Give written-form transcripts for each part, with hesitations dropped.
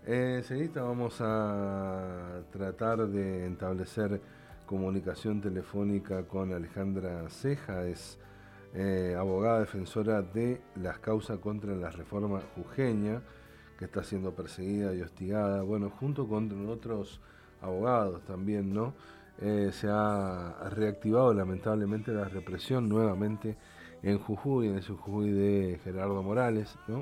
Enseguida vamos a tratar de establecer comunicación telefónica con Alejandra Ceja, es abogada defensora de las causas contra la reforma jujeña, que está siendo perseguida y hostigada, bueno, junto con otros abogados también, ¿no? Se ha reactivado lamentablemente la represión nuevamente en Jujuy, en ese Jujuy de Gerardo Morales, ¿no?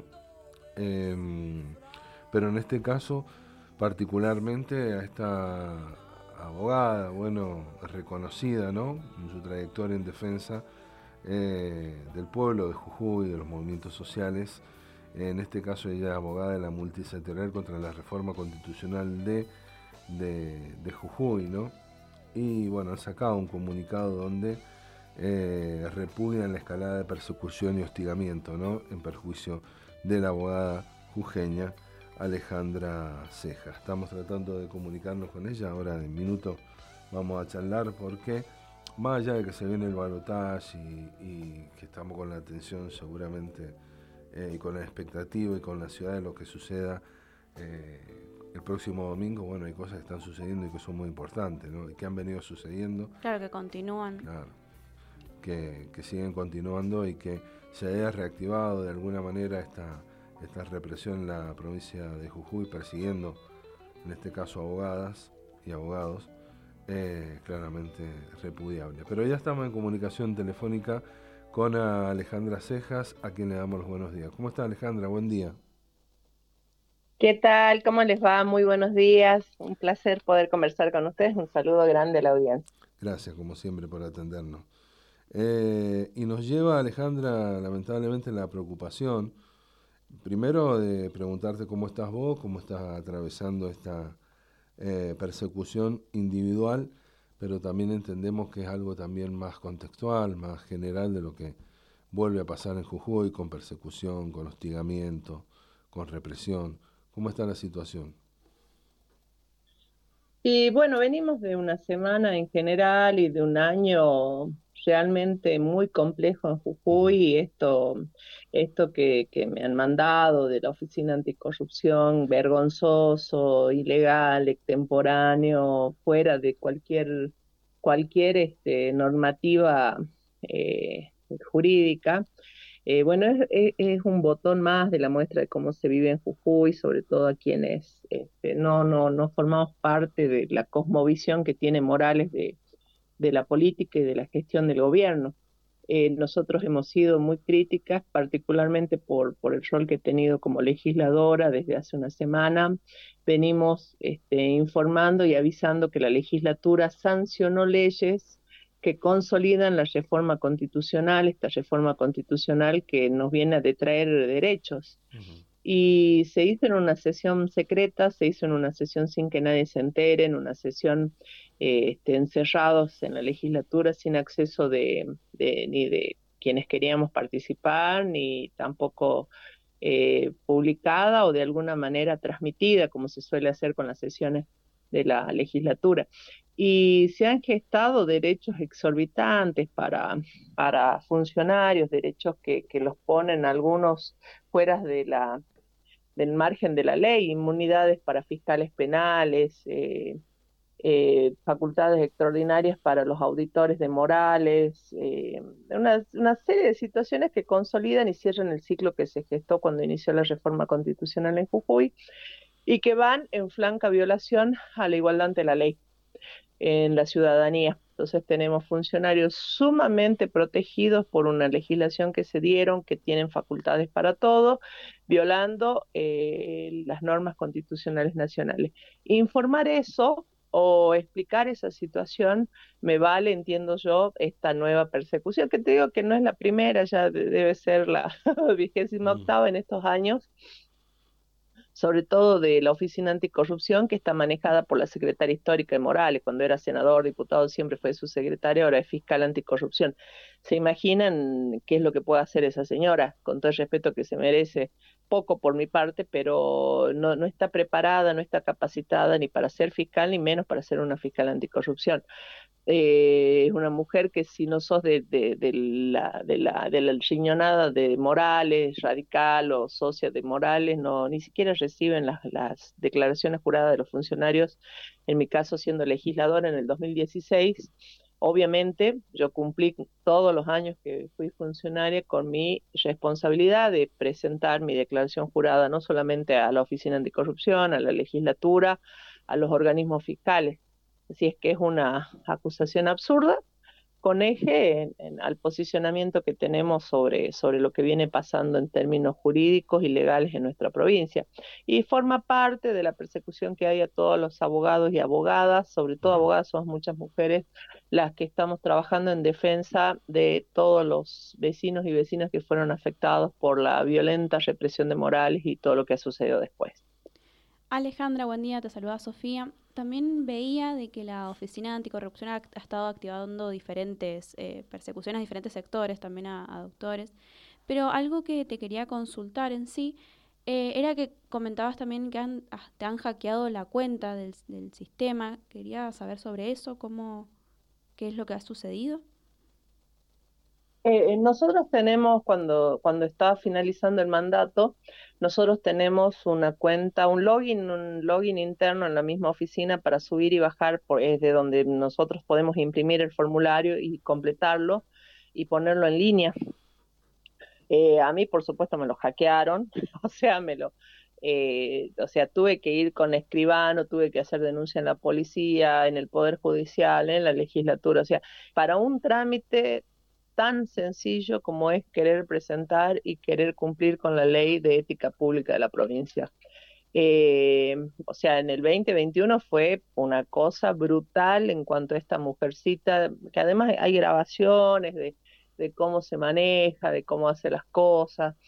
Pero en este caso, particularmente a esta abogada, bueno, reconocida, ¿no? En su trayectoria en defensa del pueblo de Jujuy, de los movimientos sociales. En este caso ella es abogada de la multisectorial contra la reforma constitucional de Jujuy, ¿no? Y bueno, han sacado un comunicado donde repudian la escalada de persecución y hostigamiento, ¿no? En perjuicio de la abogada jujeña Alejandra Ceja. Estamos tratando de comunicarnos con ella, ahora en minutos vamos a charlar porque más allá de que se viene el balotaje y que estamos con la atención seguramente y con la expectativa y con la ciudad de lo que suceda el próximo domingo, bueno, hay cosas que están sucediendo y que son muy importantes, ¿no? Y que han venido sucediendo. Claro, que continúan. Claro, que siguen continuando y que se haya reactivado de alguna manera esta represión en la provincia de Jujuy, persiguiendo, en este caso, abogadas y abogados, claramente repudiable. Pero ya estamos en comunicación telefónica con Alejandra Cejas, a quien le damos los buenos días. ¿Cómo está, Alejandra? Buen día. ¿Qué tal? ¿Cómo les va? Muy buenos días. Un placer poder conversar con ustedes. Un saludo grande a la audiencia. Gracias, como siempre, por atendernos. Y nos lleva, Alejandra, lamentablemente, la preocupación, primero de preguntarte cómo estás vos, cómo estás atravesando esta persecución individual, pero también entendemos que es algo también más contextual, más general de lo que vuelve a pasar en Jujuy, con persecución, con hostigamiento, con represión. ¿Cómo está la situación? Y bueno, venimos de una semana en general y de un año realmente muy complejo en Ujú. Jujuy. Y esto que me han mandado de la Oficina Anticorrupción, vergonzoso, ilegal, extemporáneo, fuera de cualquier normativa jurídica. Bueno, es un botón más de la muestra de cómo se vive en Jujuy, sobre todo a quienes no formamos parte de la cosmovisión que tiene Morales de la política y de la gestión del gobierno. Nosotros hemos sido muy críticas, particularmente por el rol que he tenido como legisladora desde hace una semana. Venimos informando y avisando que la legislatura sancionó leyes que consolidan la reforma constitucional, esta reforma constitucional que nos viene a detraer derechos. Ujú. Y se hizo en una sesión secreta, se hizo en una sesión sin que nadie se entere, en una sesión encerrados en la legislatura sin acceso ni de quienes queríamos participar, ni tampoco publicada o de alguna manera transmitida, como se suele hacer con las sesiones de la legislatura. Y se han gestado derechos exorbitantes para funcionarios, derechos que los ponen algunos fuera del margen de la ley, inmunidades para fiscales penales, facultades extraordinarias para los auditores de Morales, una serie de situaciones que consolidan y cierran el ciclo que se gestó cuando inició la reforma constitucional en Jujuy y que van en franca violación a la igualdad ante la ley en la ciudadanía. Entonces tenemos funcionarios sumamente protegidos por una legislación que se dieron, que tienen facultades para todo, violando las normas constitucionales nacionales. Informar eso o explicar esa situación me vale, entiendo yo, esta nueva persecución, que te digo que no es la primera, ya debe ser la 28ª en estos años, sobre todo de la Oficina Anticorrupción, que está manejada por la secretaria histórica de Morales. Cuando era senador, diputado, siempre fue su secretaria, ahora es fiscal anticorrupción. se imaginan qué es lo que puede hacer esa señora, con todo el respeto que se merece, poco por mi parte, pero no está preparada, no está capacitada ni para ser fiscal, ni menos para ser una fiscal anticorrupción. Es una mujer que si no sos de la riñonada de Morales, radical o socia de Morales, no, ni siquiera reciben las declaraciones juradas de los funcionarios, en mi caso siendo legisladora en el 2016. Obviamente, yo cumplí todos los años que fui funcionaria con mi responsabilidad de presentar mi declaración jurada no solamente a la Oficina Anticorrupción, a la legislatura, a los organismos fiscales. Si es que es una acusación absurda, con eje al posicionamiento que tenemos sobre lo que viene pasando en términos jurídicos y legales en nuestra provincia. Y forma parte de la persecución que hay a todos los abogados y abogadas, sobre todo abogadas, somos muchas mujeres las que estamos trabajando en defensa de todos los vecinos y vecinas que fueron afectados por la violenta represión de Morales y todo lo que ha sucedido después. Alejandra, buen día, te saluda Sofía. También veía de que la Oficina Anticorrupción ha estado activando diferentes persecuciones a diferentes sectores, también a doctores, pero algo que te quería consultar en sí era que comentabas también que te han hackeado la cuenta del sistema. Quería saber sobre eso, qué es lo que ha sucedido. Nosotros tenemos, cuando está finalizando el mandato, nosotros tenemos una cuenta, un login interno en la misma oficina para subir y bajar, es de donde nosotros podemos imprimir el formulario y completarlo y ponerlo en línea. A mí, por supuesto, me lo hackearon, o sea, tuve que ir con escribano, tuve que hacer denuncia en la policía, en el Poder Judicial, en la legislatura, o sea, para un trámite tan sencillo como es querer presentar y querer cumplir con la ley de ética pública de la provincia. O sea, en el 2021 fue una cosa brutal en cuanto a esta mujercita, que además hay grabaciones de cómo se maneja, de cómo hace las cosas.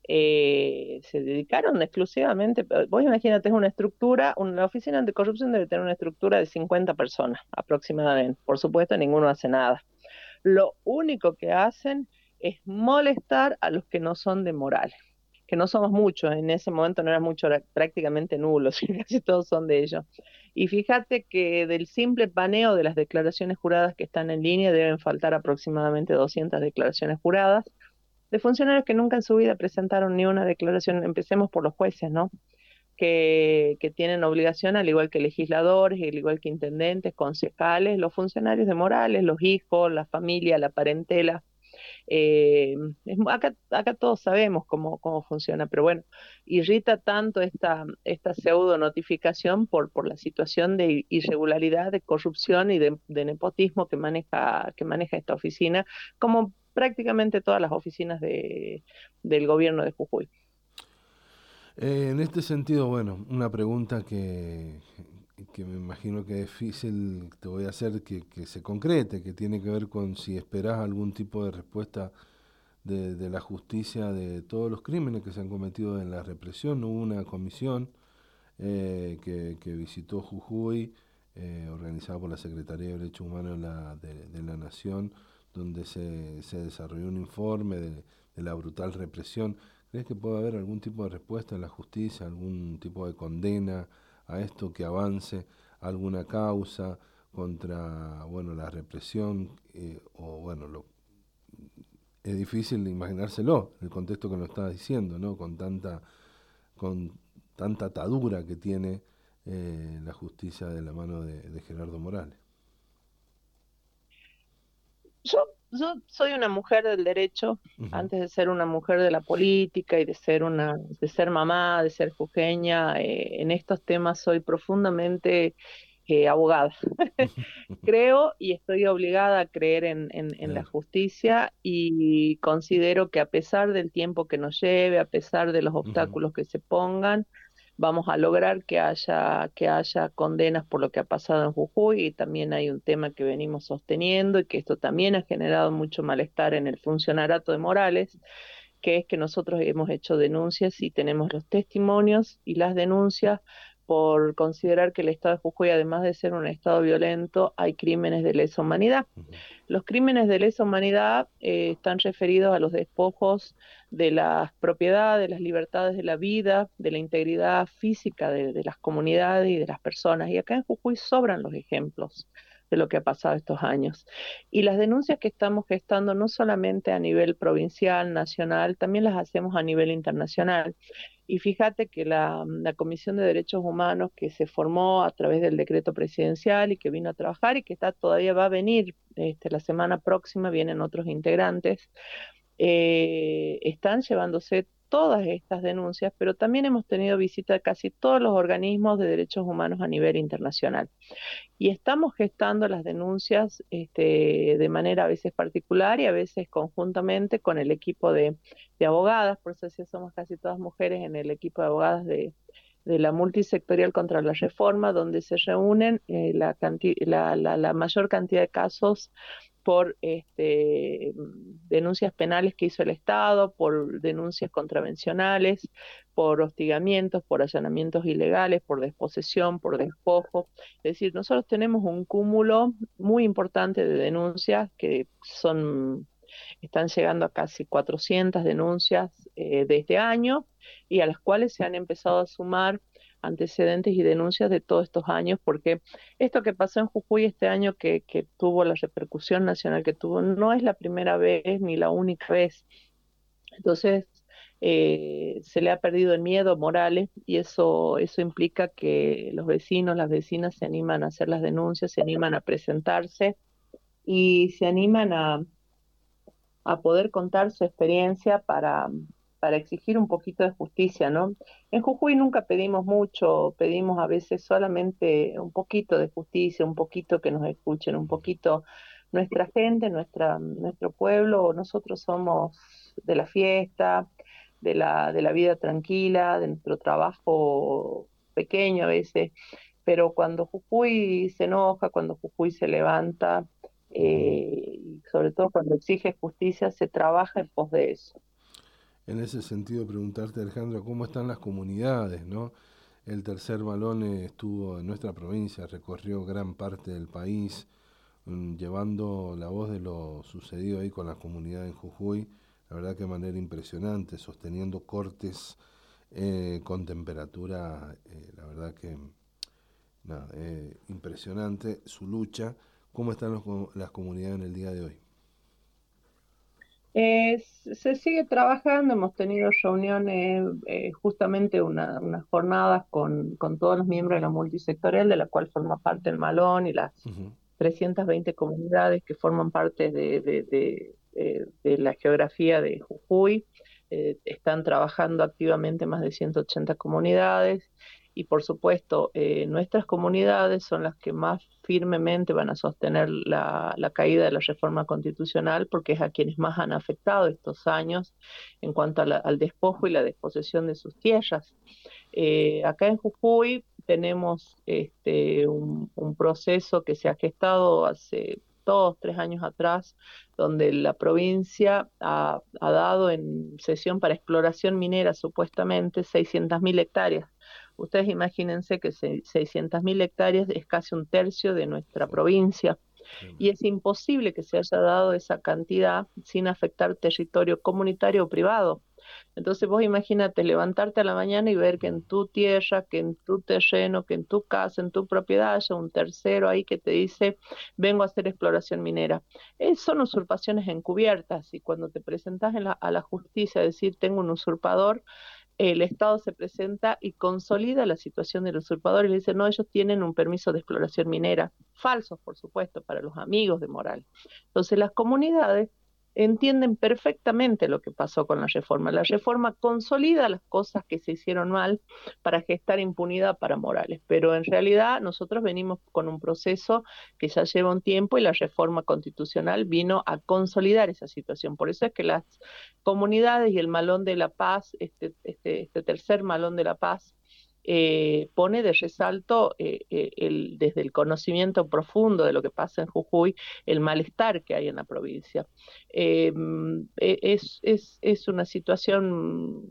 Se dedicaron exclusivamente, vos imagínate, es una estructura, la oficina anticorrupción debe tener una estructura de 50 personas aproximadamente. Por supuesto, ninguno hace nada. Lo único que hacen es molestar a los que no son de Morales, que no somos muchos, en ese momento no era mucho, era prácticamente nulos, casi todos son de ellos. Y fíjate que del simple paneo de las declaraciones juradas que están en línea deben faltar aproximadamente 200 declaraciones juradas de funcionarios que nunca en su vida presentaron ni una declaración. Empecemos por los jueces, ¿no? Que tienen obligación, al igual que legisladores, al igual que intendentes, concejales, los funcionarios de Morales, los hijos, la familia, la parentela. Eh, acá todos sabemos cómo funciona, pero bueno, irrita tanto esta pseudo notificación por la situación de irregularidad, de corrupción y de nepotismo que maneja esta oficina, como prácticamente todas las oficinas del gobierno de Jujuy. En este sentido, bueno, una pregunta que me imagino que es difícil te voy a hacer que se concrete, que tiene que ver con si esperás algún tipo de respuesta de la justicia de todos los crímenes que se han cometido en la represión. Hubo una comisión que visitó Jujuy, organizada por la Secretaría de Derechos Humanos de la Nación, donde se desarrolló un informe de la brutal represión. ¿Crees que puede haber algún tipo de respuesta en la justicia, algún tipo de condena a esto, que avance alguna causa contra, bueno, la represión? Es difícil imaginárselo, el contexto que nos estaba diciendo, ¿no? Con tanta atadura que tiene la justicia de la mano de Gerardo Morales. Yo soy una mujer del derecho, Uh-huh. antes de ser una mujer de la política y de ser mamá, de ser jujeña, en estos temas soy profundamente abogada. Creo y estoy obligada a creer en la Claro. justicia, y considero que a pesar del tiempo que nos lleve, a pesar de los Uh-huh. obstáculos que se pongan, vamos a lograr que haya condenas por lo que ha pasado en Jujuy. Y también hay un tema que venimos sosteniendo y que esto también ha generado mucho malestar en el funcionariato de Morales, que es que nosotros hemos hecho denuncias y tenemos los testimonios y las denuncias por considerar que el Estado de Jujuy, además de ser un Estado violento, hay crímenes de lesa humanidad. Los crímenes de lesa humanidad están referidos a los despojos de las propiedades, de las libertades de la vida, de la integridad física de las comunidades y de las personas. Y acá en Jujuy sobran los ejemplos de lo que ha pasado estos años. Y las denuncias que estamos gestando no solamente a nivel provincial, nacional, también las hacemos a nivel internacional. Y fíjate que la Comisión de Derechos Humanos que se formó a través del decreto presidencial y que vino a trabajar y que todavía va a venir, la semana próxima vienen otros integrantes, están llevándose todas estas denuncias, pero también hemos tenido visita de casi todos los organismos de derechos humanos a nivel internacional. Y estamos gestando las denuncias de manera a veces particular y a veces conjuntamente con el equipo de abogadas, por eso sí somos casi todas mujeres en el equipo de abogadas de la multisectorial contra la reforma, donde se reúnen la mayor cantidad de casos por denuncias penales que hizo el Estado, por denuncias contravencionales, por hostigamientos, por allanamientos ilegales, por desposesión, por despojo. Es decir, nosotros tenemos un cúmulo muy importante de denuncias que están llegando a casi 400 denuncias de este año y a las cuales se han empezado a sumar antecedentes y denuncias de todos estos años, porque esto que pasó en Jujuy este año que tuvo la repercusión nacional que tuvo, no es la primera vez ni la única vez. Entonces, se le ha perdido el miedo a Morales y eso implica que los vecinos, las vecinas se animan a hacer las denuncias, se animan a presentarse y se animan a poder contar su experiencia para exigir un poquito de justicia, ¿no? En Jujuy nunca pedimos mucho, pedimos a veces solamente un poquito de justicia, un poquito que nos escuchen, un poquito nuestra gente, nuestro pueblo. Nosotros somos de la fiesta, de la vida tranquila, de nuestro trabajo pequeño a veces, pero cuando Jujuy se enoja, cuando Jujuy se levanta, y sobre todo cuando exige justicia, se trabaja en pos de eso. En ese sentido, preguntarte, Alejandra, ¿cómo están las comunidades, no? El Tercer Malón estuvo en nuestra provincia, recorrió gran parte del país, llevando la voz de lo sucedido ahí con la comunidad en Jujuy, la verdad que de manera impresionante, sosteniendo cortes con temperatura, la verdad que nada, impresionante su lucha. ¿Cómo están las comunidades en el día de hoy? Se sigue trabajando, hemos tenido reuniones, justamente unas jornadas con todos los miembros de la multisectorial, de la cual forma parte el Malón y las 320 comunidades que forman parte de la geografía de Jujuy. Están trabajando activamente más de 180 comunidades y por supuesto nuestras comunidades son las que más firmemente van a sostener la caída de la reforma constitucional porque es a quienes más han afectado estos años en cuanto al despojo y la desposesión de sus tierras. Acá en Jujuy tenemos un proceso que se ha gestado hace 2, 3 años atrás, donde la provincia ha dado en cesión para exploración minera supuestamente 600.000 hectáreas. Ustedes imagínense que 600.000 hectáreas es casi un tercio de nuestra provincia y es imposible que se haya dado esa cantidad sin afectar territorio comunitario o privado. Entonces vos imagínate levantarte a la mañana y ver que en tu tierra, que en tu terreno, que en tu casa, en tu propiedad haya un tercero ahí que te dice vengo a hacer exploración minera. Son usurpaciones encubiertas y cuando te presentas a la justicia a decir tengo un usurpador, el Estado se presenta y consolida la situación del usurpador y le dice, no, ellos tienen un permiso de exploración minera, falsos por supuesto, para los amigos de Morales. Entonces las comunidades entienden perfectamente lo que pasó con la reforma. La reforma consolida las cosas que se hicieron mal para gestar impunidad para Morales, pero en realidad nosotros venimos con un proceso que ya lleva un tiempo y la reforma constitucional vino a consolidar esa situación. Por eso es que las comunidades y el Malón de la Paz, este tercer Malón de la Paz, pone de resalto desde el conocimiento profundo de lo que pasa en Jujuy, el malestar que hay en la provincia. Es una situación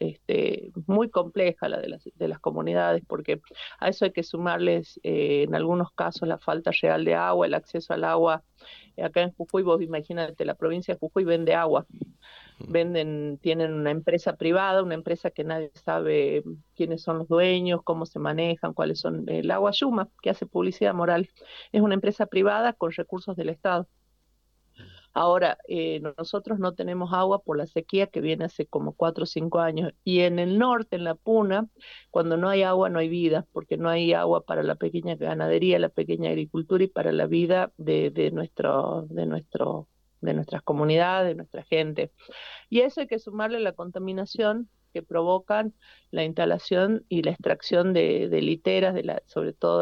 muy compleja la de las comunidades, porque a eso hay que sumarles en algunos casos la falta real de agua, el acceso al agua. Acá en Jujuy, vos imagínate, la provincia de Jujuy vende agua. Tienen una empresa privada, una empresa que nadie sabe quiénes son los dueños, cómo se manejan, cuáles son. El Agua Yuma, que hace publicidad moral, es una empresa privada con recursos del Estado. Ahora, nosotros no tenemos agua por la sequía que viene hace como 4 o 5 años. Y en el norte, en la Puna, cuando no hay agua no hay vida, porque no hay agua para la pequeña ganadería, la pequeña agricultura y para la vida de nuestras comunidades, de nuestra gente. Y a eso hay que sumarle la contaminación que provocan la instalación y la extracción de literas, sobre todo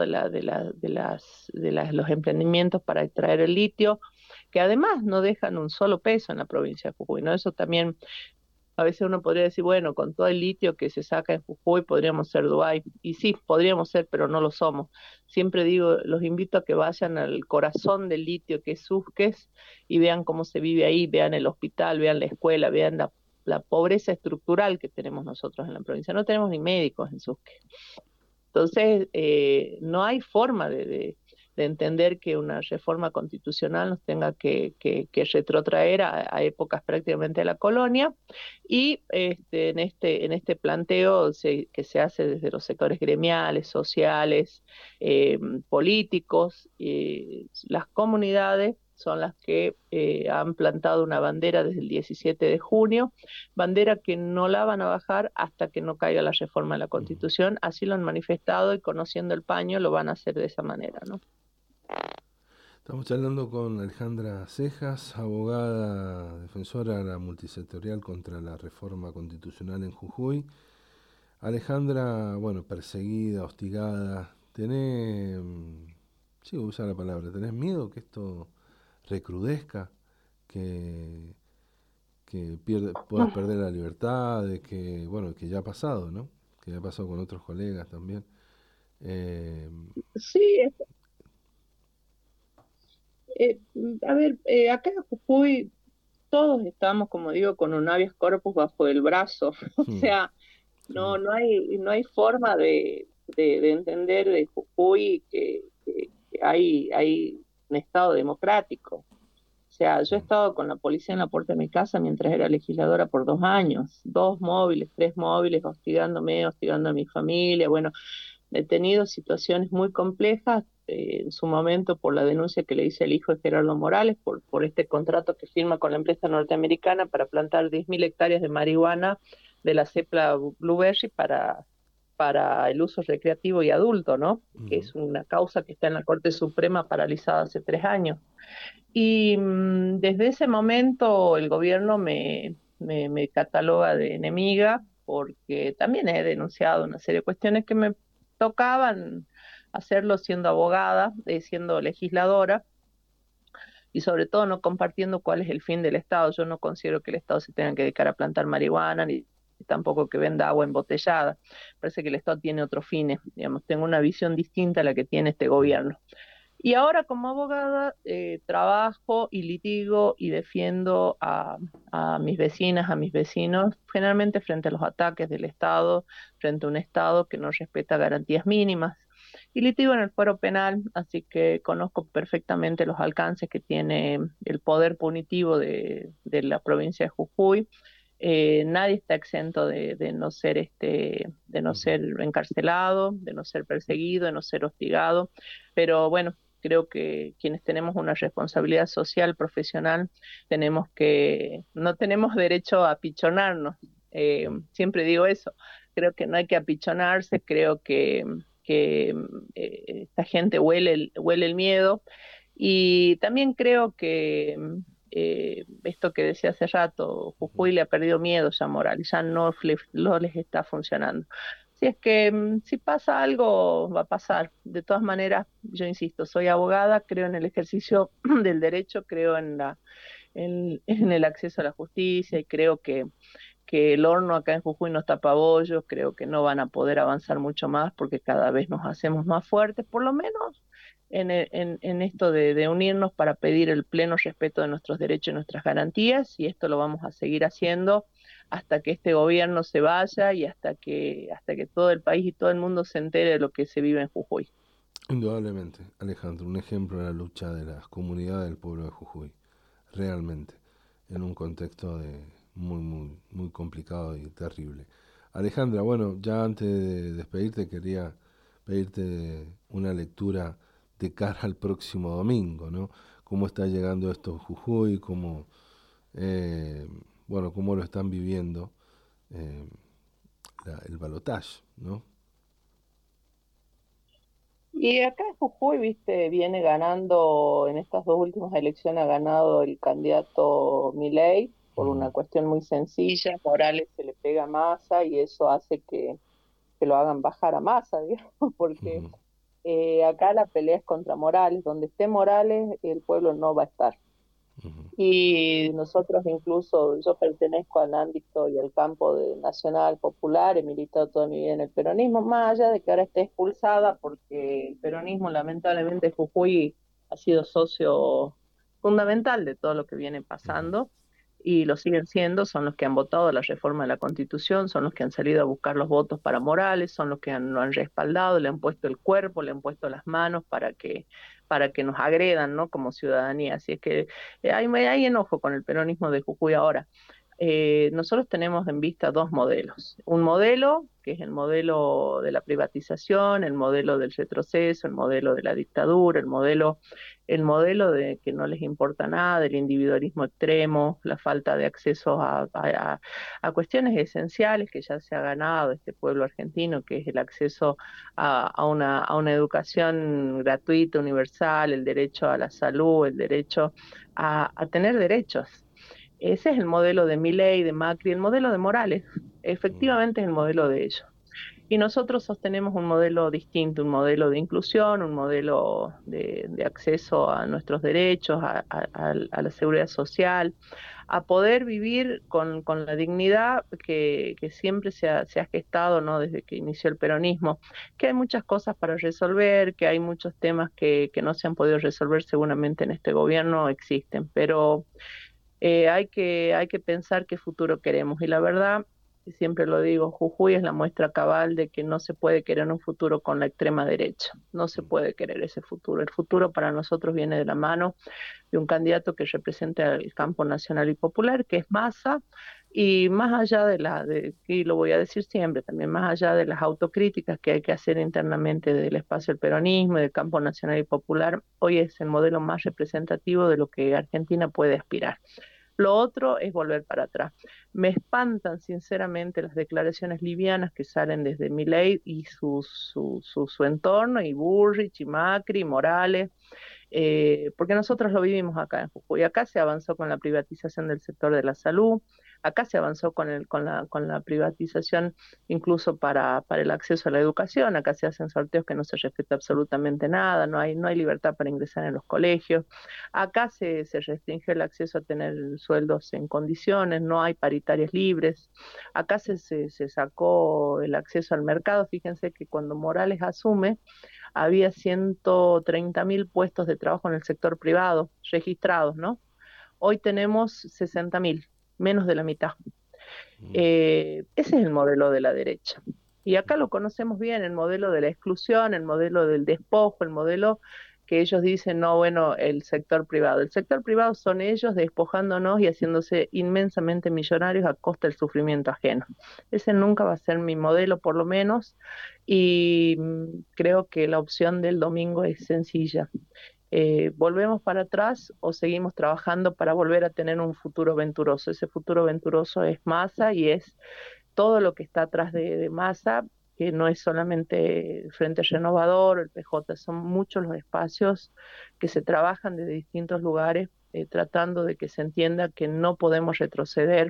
de los emprendimientos para extraer el litio, que además no dejan un solo peso en la provincia de Jujuy, ¿no? Eso también, a veces uno podría decir, bueno, con todo el litio que se saca en Jujuy podríamos ser Dubái, y sí, podríamos ser, pero no lo somos. Siempre digo, los invito a que vayan al corazón del litio, que es Susques, y vean cómo se vive ahí, vean el hospital, vean la escuela, vean la pobreza estructural que tenemos nosotros en la provincia. No tenemos ni médicos en Susques. Entonces, no hay forma de entender que una reforma constitucional nos tenga que retrotraer a épocas prácticamente de la colonia, y en este planteo que se hace desde los sectores gremiales, sociales, políticos, las comunidades son las que han plantado una bandera desde el 17 de junio, bandera que no la van a bajar hasta que no caiga la reforma de la Constitución. Así lo han manifestado, y conociendo el paño lo van a hacer de esa manera, ¿no? Estamos charlando con Alejandra Cejas, abogada defensora de la multisectorial contra la reforma constitucional en Jujuy. Alejandra, bueno, perseguida, hostigada, ¿tenés, sí, usa la palabra, tenés miedo que esto recrudezca, que puedas perder la libertad, de que, bueno, que ya ha pasado, ¿no? Que ya ha pasado con otros colegas también. Sí, a ver, acá en Jujuy todos estamos, como digo, con un habeas corpus bajo el brazo. O sea, no hay forma de entender de Jujuy que hay un Estado democrático. O sea, yo he estado con la policía en la puerta de mi casa mientras era legisladora por 2 años, 2 móviles, 3 móviles, hostigándome, hostigando a mi familia. Bueno, he tenido situaciones muy complejas en su momento por la denuncia que le hice al hijo de Gerardo Morales por este contrato que firma con la empresa norteamericana para plantar 10.000 hectáreas de marihuana de la cepa Blueberry para el uso recreativo y adulto, ¿no? Que es una causa que está en la Corte Suprema paralizada hace 3 años. Y desde ese momento el gobierno me cataloga de enemiga, porque también he denunciado una serie de cuestiones que me tocaban hacerlo siendo abogada, siendo legisladora, y sobre todo no compartiendo cuál es el fin del Estado. Yo no considero que el Estado se tenga que dedicar a plantar marihuana, ni tampoco que venda agua embotellada. Parece que el Estado tiene otros fines, digamos, tengo una visión distinta a la que tiene este gobierno. Y ahora como abogada trabajo y litigo y defiendo a mis vecinas, a mis vecinos, generalmente frente a los ataques del Estado, frente a un Estado que no respeta garantías mínimas. Y litigo en el fuero penal, así que conozco perfectamente los alcances que tiene el poder punitivo de la provincia de Jujuy. Nadie está exento de no ser encarcelado, de no ser perseguido, de no ser hostigado, pero bueno, creo que quienes tenemos una responsabilidad social, profesional, no tenemos derecho a apichonarnos. Siempre digo eso, creo que no hay que apichonarse, creo que esta gente huele el miedo, y también creo que esto que decía hace rato, Jujuy le ha perdido miedo ya moral, ya no les está funcionando. Si es que si pasa algo, va a pasar. De todas maneras, yo insisto, soy abogada, creo en el ejercicio del derecho, creo en el acceso a la justicia, y creo que que el horno acá en Jujuy nos tapa bollos, creo que no van a poder avanzar mucho más porque cada vez nos hacemos más fuertes, por lo menos en esto de unirnos para pedir el pleno respeto de nuestros derechos y nuestras garantías, y esto lo vamos a seguir haciendo hasta que este gobierno se vaya y hasta que todo el país y todo el mundo se entere de lo que se vive en Jujuy. Indudablemente, Alejandro, un ejemplo de la lucha de las comunidades del pueblo de Jujuy, realmente, en un contexto muy complicado y terrible. Alejandra, bueno, ya antes de despedirte quería pedirte una lectura de cara al próximo domingo, ¿no? Cómo está llegando esto a Jujuy, eh, cómo lo están viviendo eh, el balotaje, ¿no? Y acá en Jujuy, viste, viene ganando, en estas dos últimas elecciones ha ganado el candidato Milei por Mm, una cuestión muy sencilla. Morales se le pega a Massa y eso hace que lo hagan bajar a Massa, digamos, porque ujú, acá la pelea es contra Morales. Donde esté Morales, el pueblo no va a estar. ujú, Y nosotros incluso, yo pertenezco al ámbito y al campo de nacional popular, he militado toda mi vida en el peronismo, más allá de que ahora esté expulsada, porque el peronismo lamentablemente Jujuy ha sido socio fundamental de todo lo que viene ujú, pasando, y lo siguen siendo, son los que han votado la reforma de la Constitución, son los que han salido a buscar los votos para Morales, son los que lo han respaldado, le han puesto el cuerpo, le han puesto las manos para que nos agredan, ¿no? Como ciudadanía. Así es que hay enojo con el peronismo de Jujuy ahora. Nosotros tenemos en vista dos modelos. Un modelo, que es el modelo de la privatización, el modelo del retroceso, el modelo de la dictadura, el modelo de que no les importa nada, del individualismo extremo, la falta de acceso a cuestiones esenciales que ya se ha ganado este pueblo argentino, que es el acceso a una educación gratuita, universal, el derecho a la salud, el derecho a tener derechos. Ese es el modelo de Milei, de Macri, el modelo de Morales. ujú, Efectivamente es el modelo de ellos. Y nosotros sostenemos un modelo distinto, un modelo de inclusión, un modelo de acceso a nuestros derechos, a la seguridad social, a poder vivir con la dignidad que siempre se ha gestado, ¿no? Desde que inició el peronismo, que hay muchas cosas para resolver, que hay muchos temas que no se han podido resolver seguramente en este gobierno, existen, pero hay que pensar qué futuro queremos. Y la verdad, y siempre lo digo, Jujuy es la muestra cabal de que no se puede querer un futuro con la extrema derecha. No se puede querer ese futuro. El futuro para nosotros viene de la mano de un candidato que represente al campo nacional y popular, que es Massa, y más allá y lo voy a decir siempre, también más allá de las autocríticas que hay que hacer internamente del espacio del peronismo y del campo nacional y popular, hoy es el modelo más representativo de lo que Argentina puede aspirar. Lo otro es volver para atrás. Me espantan sinceramente las declaraciones livianas que salen desde Milei y su entorno, y Burrich, y Macri, y Morales, porque nosotros lo vivimos acá en Jujuy. Acá se avanzó con la privatización del sector de la salud, acá se avanzó con la privatización incluso para el acceso a la educación, acá se hacen sorteos que no se respeta absolutamente nada, no hay libertad para ingresar en los colegios, acá se restringió el acceso a tener sueldos en condiciones, no hay paritarias libres, acá se sacó el acceso al mercado. Fíjense que cuando Morales asume, había 130.000 puestos de trabajo en el sector privado registrados, ¿no? Hoy tenemos 60.000, menos de la mitad. Ese es el modelo de la derecha. Y acá lo conocemos bien, el modelo de la exclusión, el modelo del despojo, el modelo que ellos dicen, no, bueno, el sector privado. El sector privado son ellos despojándonos y haciéndose inmensamente millonarios a costa del sufrimiento ajeno. Ese nunca va a ser mi modelo, por lo menos, y creo que la opción del domingo es sencilla. ¿Volvemos para atrás o seguimos trabajando para volver a tener un futuro venturoso? Ese futuro venturoso es Massa y es todo lo que está atrás de Massa, que no es solamente el Frente Renovador, el PJ, son muchos los espacios que se trabajan desde distintos lugares, tratando de que se entienda que no podemos retroceder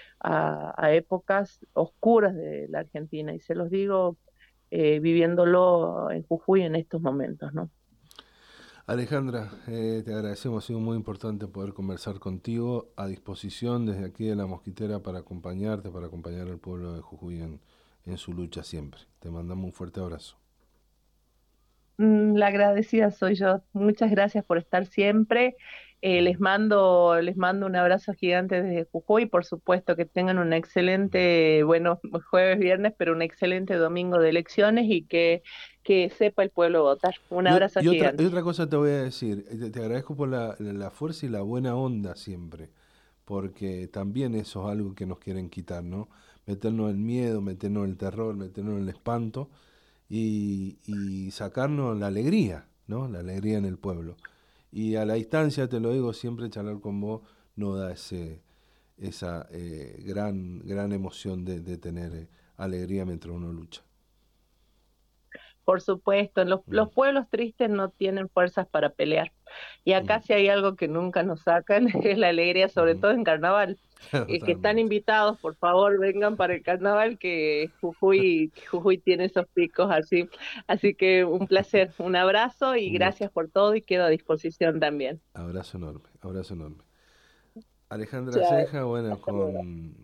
a épocas oscuras de la Argentina. Y se los digo viviéndolo en Jujuy en estos momentos, ¿no? Alejandra, te agradecemos, ha sido muy importante poder conversar contigo, a disposición desde aquí de La Mosquitera para acompañarte, para acompañar al pueblo de Jujuy en su lucha siempre. Te mandamos un fuerte abrazo. La agradecida soy yo. Muchas gracias por estar siempre. Les mando un abrazo gigante desde Jujuy. Por supuesto que tengan un excelente, bueno, jueves, viernes, pero un excelente domingo de elecciones y que sepa el pueblo votar. Un abrazo Y gigante. otra cosa te voy a decir, te agradezco por la fuerza y la buena onda siempre, porque también eso es algo que nos quieren quitar, ¿no? Meternos el miedo, meternos el terror, meternos el espanto y sacarnos la alegría, ¿no? La alegría en el pueblo. Y a la distancia, te lo digo, siempre charlar con vos no da esa gran emoción de tener alegría mientras uno lucha. Por supuesto, Mm, los pueblos tristes no tienen fuerzas para pelear. Y acá mm, si hay algo que nunca nos sacan es la alegría, sobre ujú. todo en carnaval. Que están Totalmente. invitados, por favor, vengan para el carnaval, que Jujuy tiene esos picos así. Así que un placer, un abrazo y Un gusto. gracias por todo y quedo a disposición también. Abrazo enorme, abrazo enorme. Alejandra Chao, Ceja, bueno, hasta luego. con